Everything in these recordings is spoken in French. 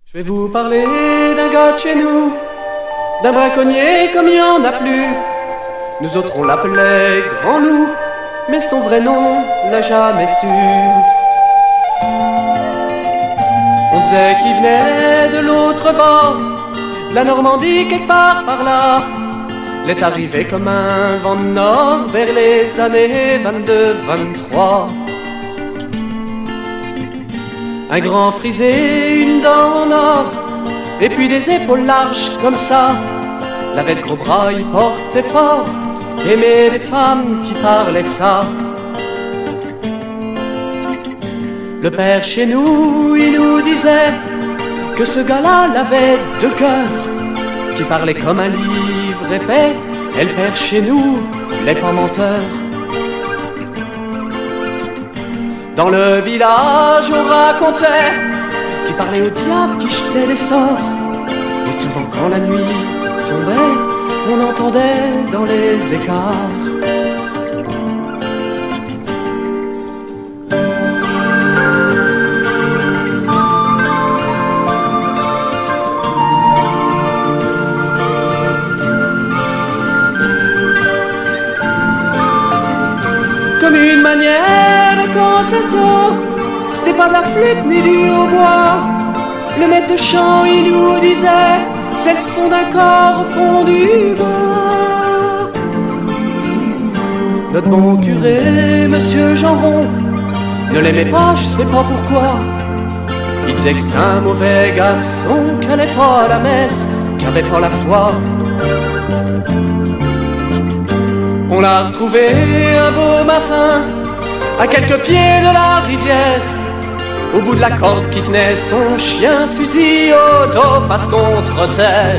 Je vais vous parler d'un gars de chez nous, d'un braconnier comme il n'y en a plus. Nous autres on l'appelait Grand Loup, mais son vrai nom l'a jamais su. On disait qu'il venait de l'autre bord, de la Normandie quelque part par là. Il est arrivé comme un vent de nord vers les années 22-23. Un grand frisé, une dent en or, et puis des épaules larges comme ça. Il avait de gros bras, il portait fort, aimait les femmes qui parlaient de ça. Le père chez nous, il nous disait que ce gars-là l'avait de cœur, qui parlait comme un livre épais, et le père chez nous, il n'est pas menteur. Dans le village, on racontait qu'il parlait au diable, qui jetait des sorts. Et souvent quand la nuit tombait, on entendait dans les écarts. Comme une manière de concerto, c'était pas de la flûte ni du hautbois. Le maître de chant, il nous disait, c'est le son d'un corps au fond du bois. Notre bon curé, monsieur Jambon, ne l'aimait pas, je sais pas pourquoi. Il disait que c'était un mauvais garçon, qui allait pas à la messe, qui avait pas la foi. On l'a retrouvé un beau matin, à quelques pieds de la rivière, au bout de la corde qui tenait son chien, fusil au dos, face contre terre.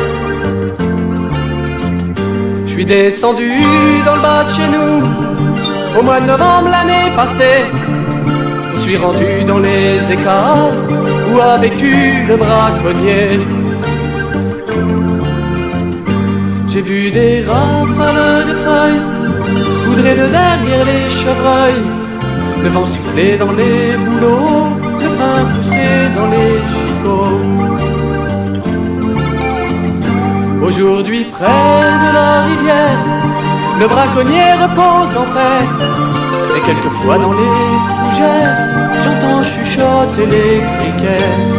Je suis descendu dans le bas de chez nous, au mois de novembre l'année passée. Je suis rendu dans les écarts, où a vécu le braconnier. J'ai vu des rafales de feuilles poudrées de derrière les chevreuils, le vent souffler dans les bouleaux, le pain pousser dans les chicots. Aujourd'hui près de la rivière, le braconnier repose en paix, et quelquefois dans les fougères, j'entends chuchoter les criquets.